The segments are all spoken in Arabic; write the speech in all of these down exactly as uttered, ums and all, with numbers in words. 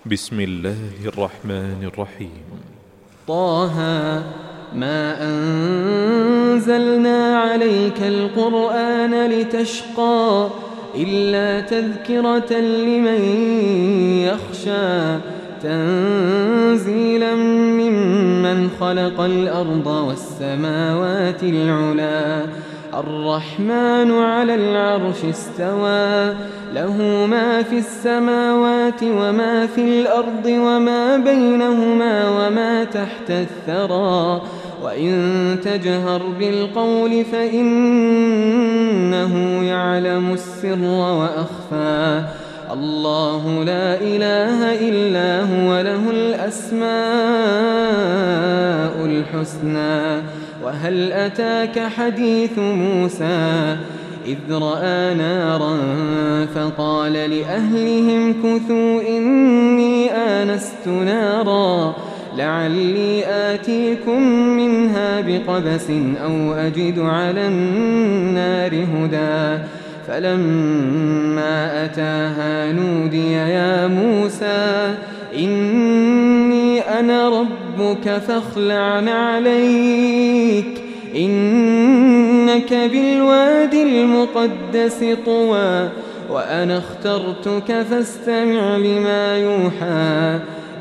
بسم الله الرحمن الرحيم. طه ما أنزلنا عليك القرآن لتشقى إلا تذكرة لمن يخشى تنزيلا ممن خلق الأرض والسماوات العلا الرحمن على العرش استوى له ما في السماوات وما في الأرض وما بينهما وما تحت الثرى وإن تجهر بالقول فإنه يعلم السر وأخفى الله لا إله إلا هو له الأسماء الحسنى وهل أتاك حديث موسى إذ رأى نارا فقال لأهلهم كثوا إني آنست نارا لعلي آتيكم منها بقبس أو أجد على النار هدى فلما أتاها نودي يا موسى إني أنا ربك فاخلع عليك إنك بالوادي المقدس طوى وأنا اخترتك فاستمع لما يوحى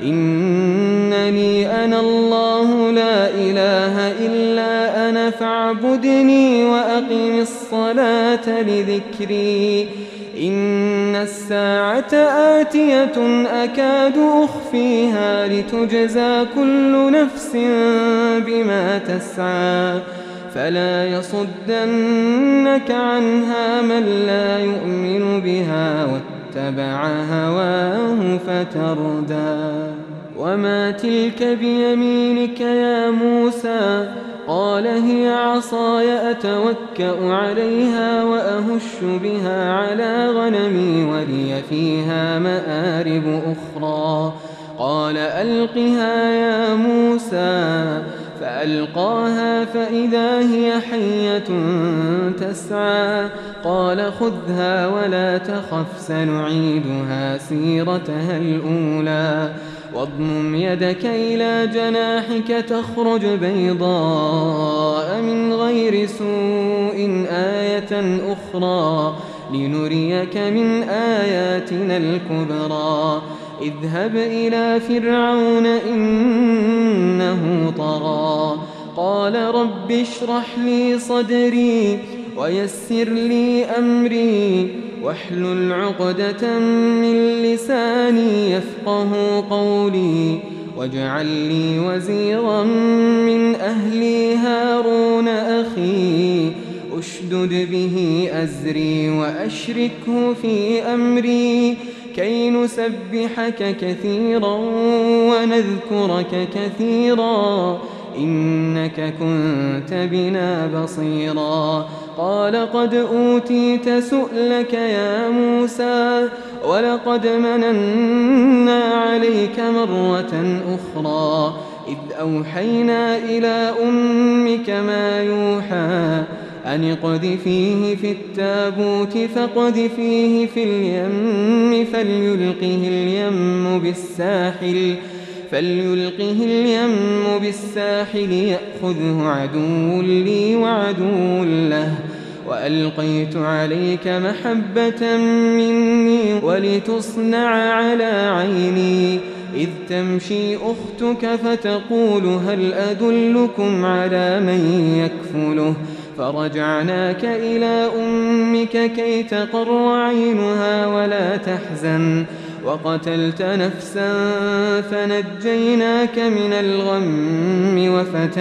إنني أنا الله لا إله إلا أنا فاعبدني وأقم الصلاة لذكري إن الساعة آتية أكاد أخفيها لتجزى كل نفس بما تسعى فلا يصدنك عنها من لا يؤمن بها واتبع هواه فتردى وما تلك بيمينك يا موسى قال هي عصاي أتوكأ عليها وأهش بها على غنمي ولي فيها مآرب أخرى قال ألقها يا موسى فألقاها فإذا هي حية تسعى قال خذها ولا تخف سنعيدها سيرتها الأولى واضمم يدك إلى جناحك تخرج بيضاء من غير سوء آية أخرى لنريك من آياتنا الكبرى اذهب إلى فرعون إنه طغى قال رب اشرح لي صدري ويسر لي أمري واحلل عقدة من لساني يفقه قولي واجعل لي وزيرا من أهلي هارون أخي أشدد به أزري وأشركه في أمري كي نسبحك كثيرا ونذكرك كثيرا إنك كنت بنا بصيرا قال قد أوتيت سؤلك يا موسى ولقد مننا عليك مرة أخرى إذ أوحينا إلى أمك ما يوحى أن اقذفيه في التابوت فاقذفيه في اليم فليلقه اليم بالساحل فليلقه اليم بالساحل يأخذه عدو لي وعدو له وألقيت عليك محبة مني ولتصنع على عيني إذ تمشي أختك فتقول هل أدلكم على من يكفله فرجعناك إلى أمك كي تقر عينها ولا تحزن وقتلت نفسا فنجيناك من الغم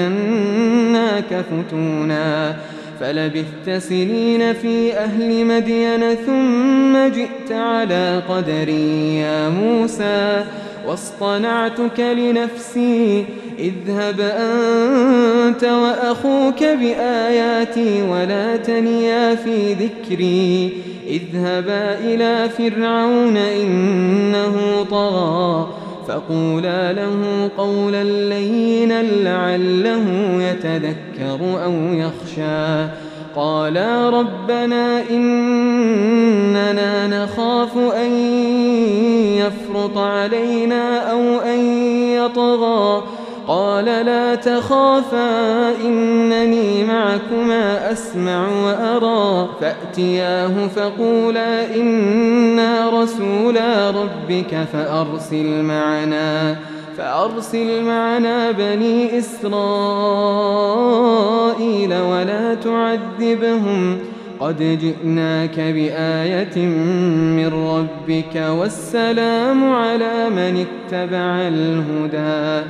وفتناك فتونا فلبثت سنين في أهل مدين ثم جئت على قدري يا موسى واصطنعتك لنفسي اذهب أنت وأخوك بآياتي ولا تنيا في ذكري اذهبا إلى فرعون إنه طغى فقولا له قولا لينا لعله يتذكر أو يخشى قالا ربنا إننا نخاف أن يفرط يفرط علينا أو أن يطغى قال لا تخافا إنني معكما أسمع وأرى فأتياه فقولا إنا رسولا ربك فأرسل معنا فأرسل معنا بني إسرائيل ولا تعذبهم قد جئناك بآية من ربك والسلام على من اتبع الهدى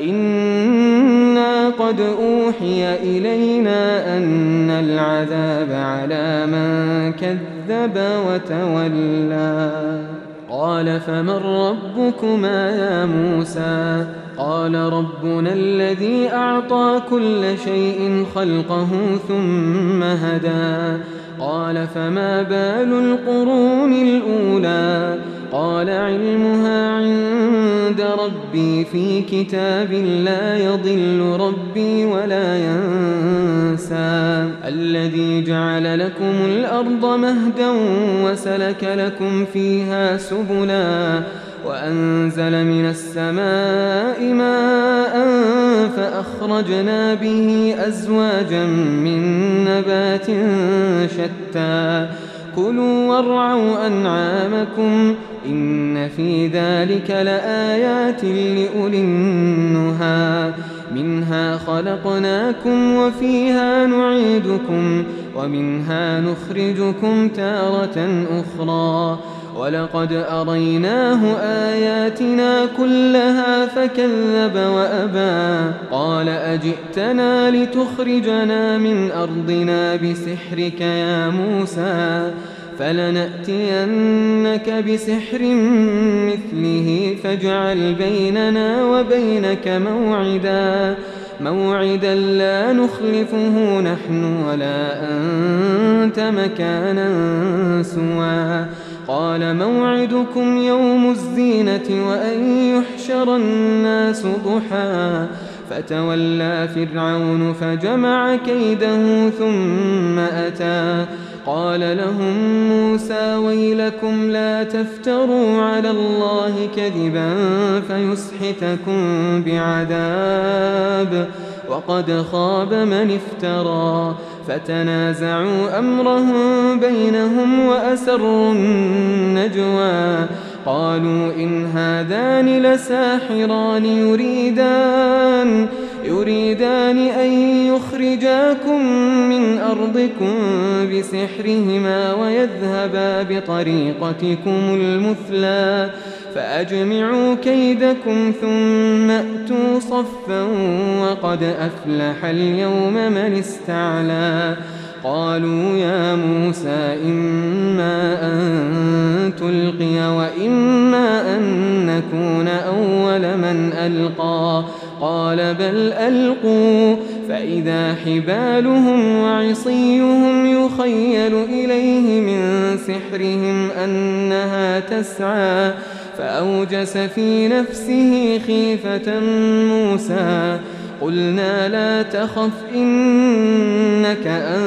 إنا قد أوحي إلينا أن العذاب على من كذب وتولى قال فمن ربكما يا موسى قال ربنا الذي أعطى كل شيء خلقه ثم هدى قال فما بال القرون الأولى قال علمها عند ربي في كتاب لا يضل ربي ولا ينسى الذي جعل لكم الأرض مهدا وسلك لكم فيها سبلا وأنزل من السماء ماء فأخرجنا به أزواجا من نبات شتى كلوا وارعوا أنعامكم إن في ذلك لآيات لأولي النهى منها خلقناكم وفيها نعيدكم ومنها نخرجكم تارة أخرى ولقد أريناه آياتنا كلها فكذب وأبى قال أجئتنا لتخرجنا من أرضنا بسحرك يا موسى فلنأتينك بسحر مثله فاجعل بيننا وبينك موعدا موعدا لا نخلفه نحن ولا أنت مكانا سوى قال موعدكم يوم الزينة وأن يحشر الناس ضحى فتولى فرعون فجمع كيده ثم أتى قال لهم موسى ويلكم لا تفتروا على الله كذبا فيسحتكم بعذاب وقد خاب من افترى فتنازعوا أمرهم بينهم وأسروا النجوى قالوا إن هذان لساحران يريدان يريدان أن يخرجاكم من أرضكم بسحرهما ويذهبا بطريقتكم المثلى فأجمعوا كيدكم ثم أتوا صفا وقد أفلح اليوم من استعلى قالوا يا موسى إما أن تلقي وإما أن نكون أول من ألقى قال بل ألقوا فإذا حبالهم وعصيهم يخيل إليه من سحرهم أنها تسعى فأوجس في نفسه خيفة موسى قلنا لا تخف إنك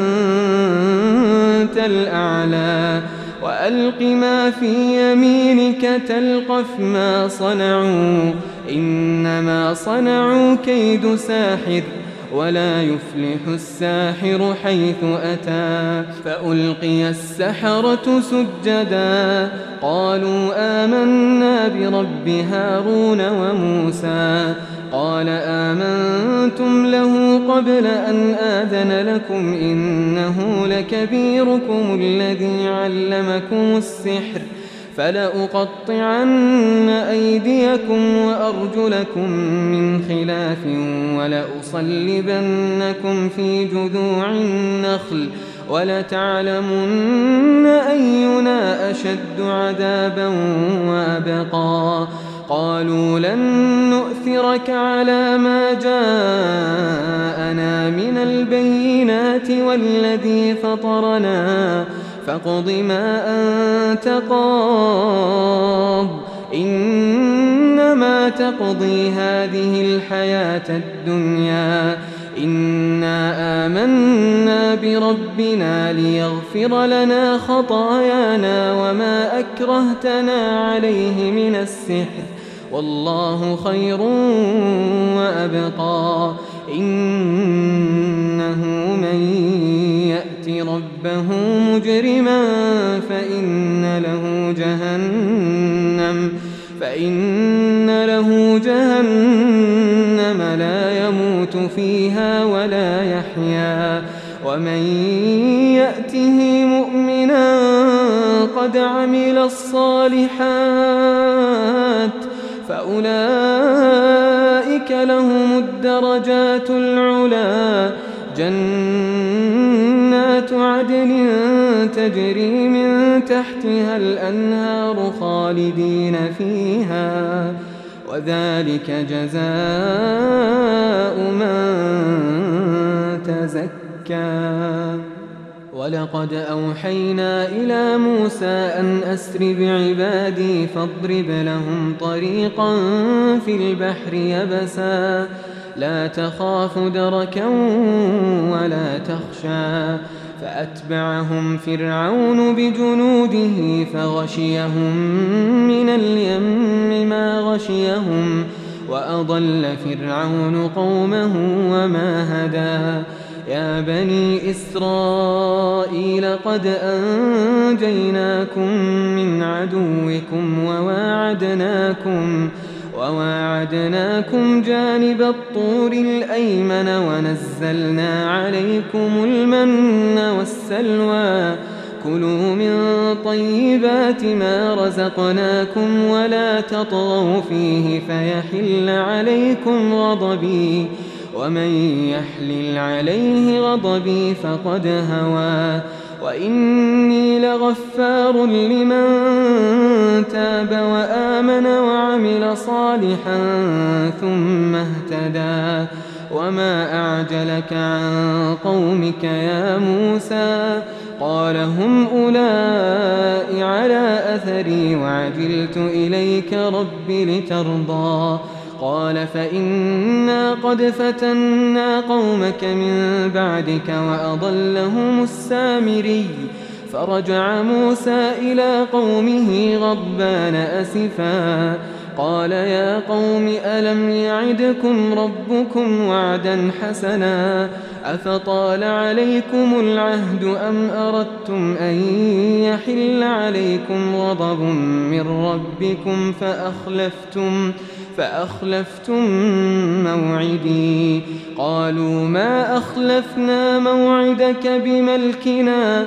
أنت الأعلى وألق ما في يمينك تلقف ما صنعوا إنما صنعوا كيد ساحر ولا يفلح الساحر حيث أتى فألقي السحرة سجدا قالوا آمنا برب هارون وموسى قال آمنتم له قبل أن آذن لكم إنه لكبيركم الذي علمكم السحر فلأقطعن أيديكم وأرجلكم من خلاف ولأصلبنكم في جذوع النخل ولتعلمن أينا أشد عذابا وأبقى قالوا لن نؤثرك على ما جاءنا من البينات والذي فطرنا فاقض ما أنت قاض إنما تقضي هذه الحياة الدنيا إنا آمنا بربنا ليغفر لنا خطايانا وما أكرهتنا عليه من السحر والله خير وأبقى إنه من يأت ربه مجرما فإن له جهنم فإن له جهنم لا يموت فيها ولا يحيا ومن يأته مؤمنا قد عمل الصالحات فأولئك لهم الدرجات العلى جنات عدن تجري من تحتها الأنهار خالدين فيها وذلك جزاء من تزكى ولقد أوحينا إلى موسى أن أسر بعبادي فاضرب لهم طريقا في البحر يبسا لا تخاف دركا ولا تخشى فأتبعهم فرعون بجنوده فغشيهم من اليم ما غشيهم وأضل فرعون قومه وما هدى يا بني إسرائيل قد أنجيناكم من عدوكم وواعدناكم وواعدناكم جانب الطور الأيمن ونزلنا عليكم المن والسلوى كلوا من طيبات ما رزقناكم ولا تطغوا فيه فيحل عليكم غضبي ومن يحلل عليه غضبي فقد هوى وإني لغفار لمن تاب وآمن وعمل صالحا ثم اهتدى وما أعجلك عن قومك يا موسى قال هم أولئك على أثري وعجلت إليك رب لترضى قال فإنا قد فتنا قومك من بعدك وأضلهم السامري فرجع موسى إلى قومه غضبان أسفا قال يا قوم ألم يعدكم ربكم وعدا حسنا أفطال عليكم العهد أم أردتم أن يحل عليكم غضب من ربكم فأخلفتم فأخلفتم موعدي قالوا ما أخلفنا موعدك بملكنا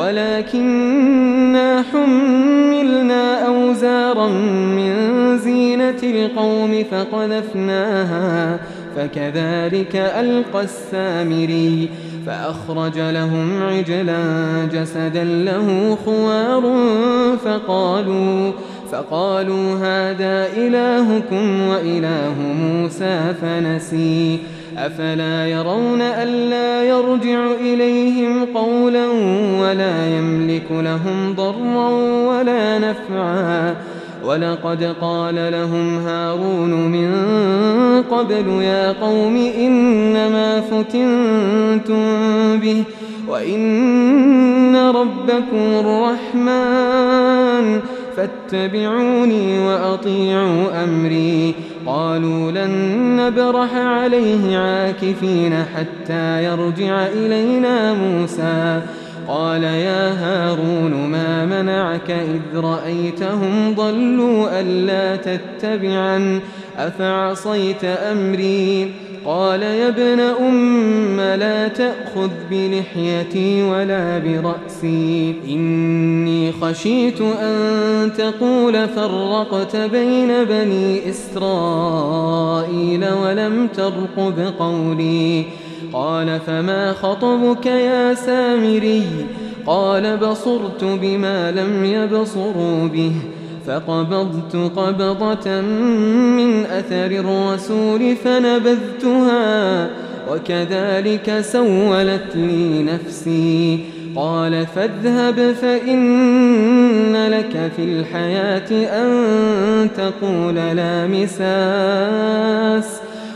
ولكننا حملنا أوزارا من زينة القوم فقذفناها فكذلك ألقى السامري فأخرج لهم عجلا جسدا له خوار فقالوا فقالوا هذا إلهكم وإله موسى فنسي أفلا يرون ألا يرجع إليهم قولا ولا يملك لهم ضرا ولا نفعا ولقد قال لهم هارون من قبل يا قوم إنما فتنتم به وإن ربكم الرحمن فاتبعوني وأطيعوا أمري قالوا لن نبرح عليه عاكفين حتى يرجع إلينا موسى قال يا هارون ما منعك إذ رأيتهم ضلوا ألا تتبعا أفعصيت أمري قال يا ابن أم لا تأخذ بلحيتي ولا برأسي إني خشيت أن تقول فرقت بين بني إسرائيل ولم ترقب قولي قال فما خطبك يا سامري قال بصرت بما لم يبصروا به فقبضت قبضة من أثر الرسول فنبذتها وكذلك سولت لي نفسي قال فاذهب فإن لك في الحياة أن تقول لا مساس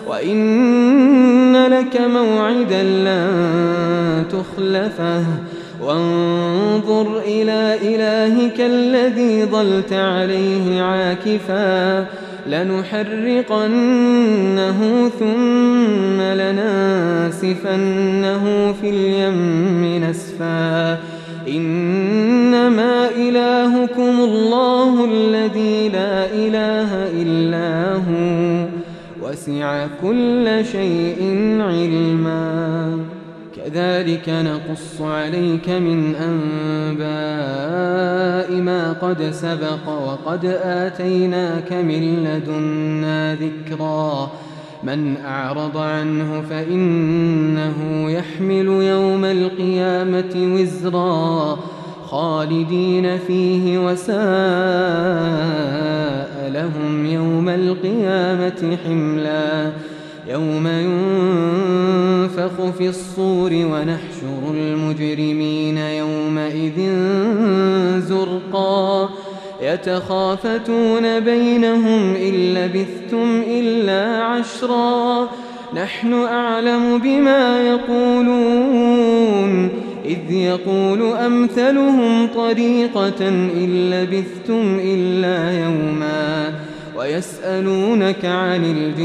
وإن لك موعدا لن تخلفه وانظر إلى إلهك الذي ظلت عليه عاكفا لنحرقنه ثم لننسفنه في اليم نسفا إنما إلهكم الله الذي لا إله إلا هو وسع كل شيء علما كذلك نقص عليك من أنباء ما قد سبق وقد آتيناك من لدنا ذكرا من أعرض عنه فإنه يحمل يوم القيامة وزرا خالدين فيه وساء لهم يوم القيامة حملا يوم ينفخ في الصور ونحشر المجرمين يومئذ زرقا يتخافتون بينهم إن لبثتم إلا عشرا نحن أعلم بما يقولون إذ يقول أمثلهم طريقة إن لبثتم إلا يوما ويسألونك عن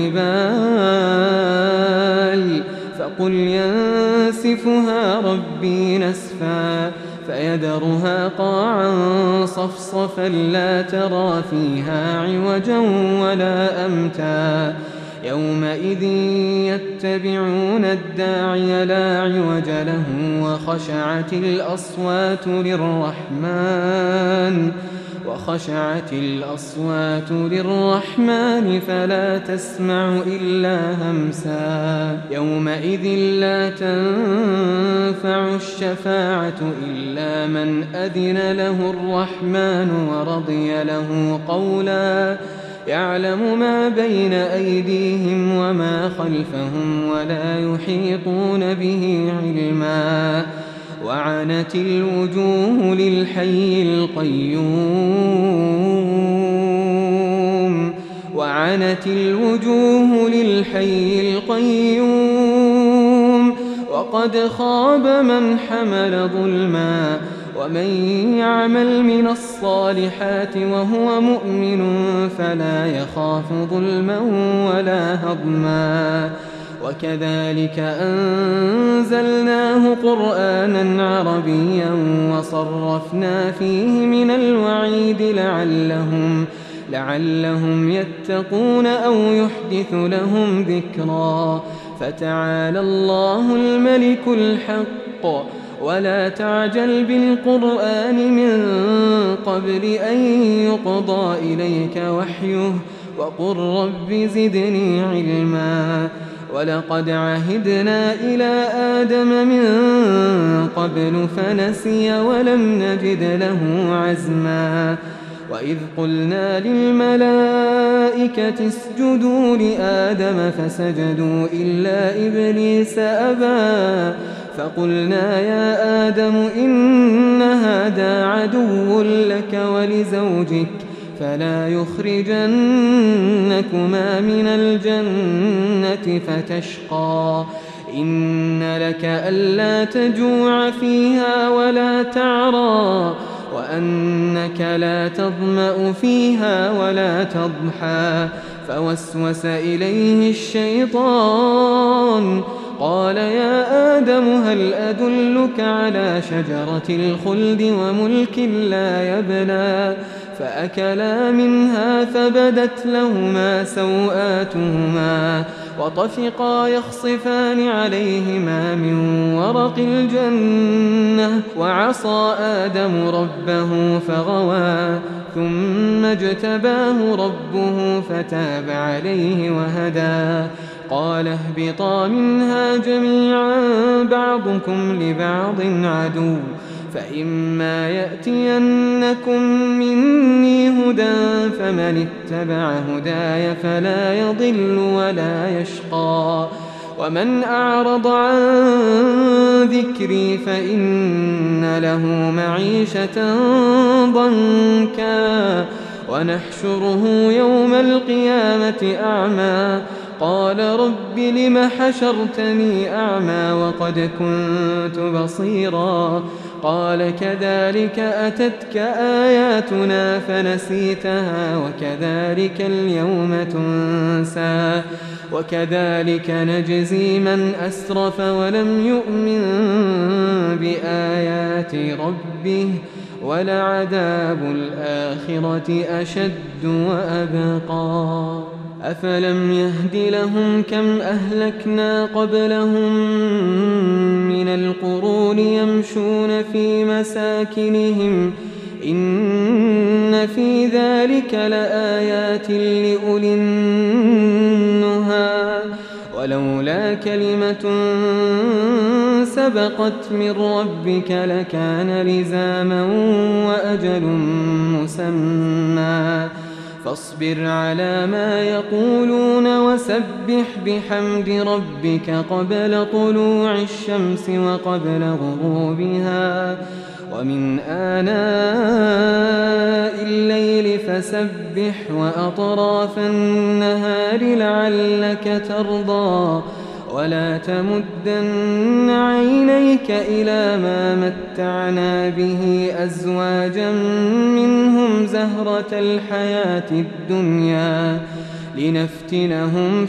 الجبال فقل ينسفها ربي نسفا فيذرها قاعا صفصفا لا ترى فيها عوجا ولا أمتا يومئذ يتبعون الداعي لا عوج له وخشعت الأصوات للرحمن وخشعت الأصوات للرحمن فلا تسمع إلا همسا يومئذ لا تنفع الشفاعة إلا من أذن له الرحمن ورضي له قولا يعلم ما بين أيديهم وما خلفهم ولا يحيطون به علما وعنت الوجوه للحي القيوم وعنت الوجوه للحي القيوم وقد خاب من حمل ظلما ومن يعمل من الصالحات وهو مؤمن فلا يخاف ظلما ولا هضما وكذلك أنزلناه قرآنا عربيا وصرفنا فيه من الوعيد لعلهم لعلهم يتقون أو يحدث لهم ذكرا فتعالى الله الملك الحق ولا تعجل بالقرآن من قبل أن يقضى إليك وحيه وقل رب زدني علما ولقد عهدنا إلى آدم من قبل فنسي ولم نجد له عزما وإذ قلنا للملائكة اسجدوا لآدم فسجدوا إلا إبليس أبى فقلنا يا آدم إن هذا عدو لك ولزوجك فلا يخرجنكما من الجنة فتشقى إن لك ألا تجوع فيها ولا تعرى وأنك لا تظمأ فيها ولا تضحى فوسوس إليه الشيطان قال يا آدم هل أدلك على شجرة الخلد وملك لا يبلى فأكلا منها فبدت لهما سوآتهما وطفقا يخصفان عليهما من ورق الجنة وعصى آدم ربه فغوى ثم اجتباه ربه فتاب عليه وهدى قال اهبطا منها جميعا بعضكم لبعض عدو فإما يأتينكم مني هدى فمن اتبع هداي فلا يضل ولا يشقى ومن أعرض عن ذكري فإن له معيشة ضنكا ونحشره يوم القيامة أعمى قال رب لم حشرتني أعمى وقد كنت بصيرا قال كذلك أتتك آياتنا فنسيتها وكذلك اليوم تنسى وكذلك نجزي من أسرف ولم يؤمن بآيات ربه ولعذاب الآخرة أشد وأبقى أفلم يهد لهم كم أهلكنا قبلهم من القرون يمشون في مساكنهم إن في ذلك لآيات لأولي النهى ولولا كلمة سبقت من ربك لكان لزاما وأجل مسمى فاصبر على ما يقولون وسبح بحمد ربك قبل طلوع الشمس وقبل غروبها ومن آناء الليل فسبح وأطراف النهار لعلك ترضى ولا تمدن عينيك إلى ما متعنا به أزواجا منهم زهرة الحياة الدنيا لنفتنهم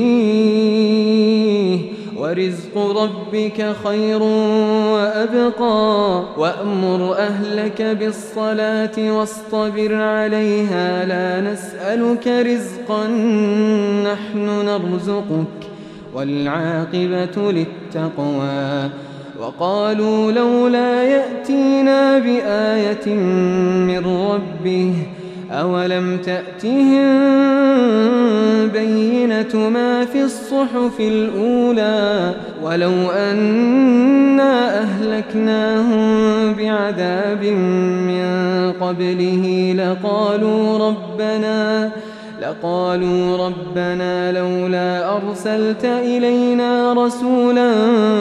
فيه ورزق ربك خير وأبقى وأمر أهلك بالصلاة واصطبر عليها لا نسألك رزقا نحن نرزقك والعاقبة للتقوى وقالوا لولا يأتينا بآية من ربه أولم تأتهم بينة ما في الصحف الأولى ولو أنا أهلكناهم بعذاب من قبله لقالوا ربنا لقالوا ربنا لولا أرسلت إلينا رسولا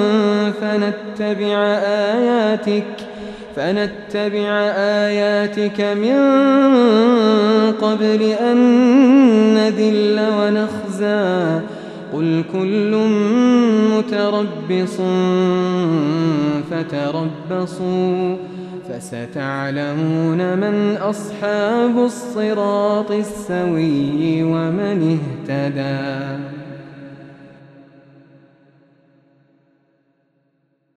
فنتبع آياتك فنتبع آياتك من قبل أن نذل ونخزى قل كل متربص فتربصوا فستعلمون من أصحاب الصراط السوي ومن اهتدى.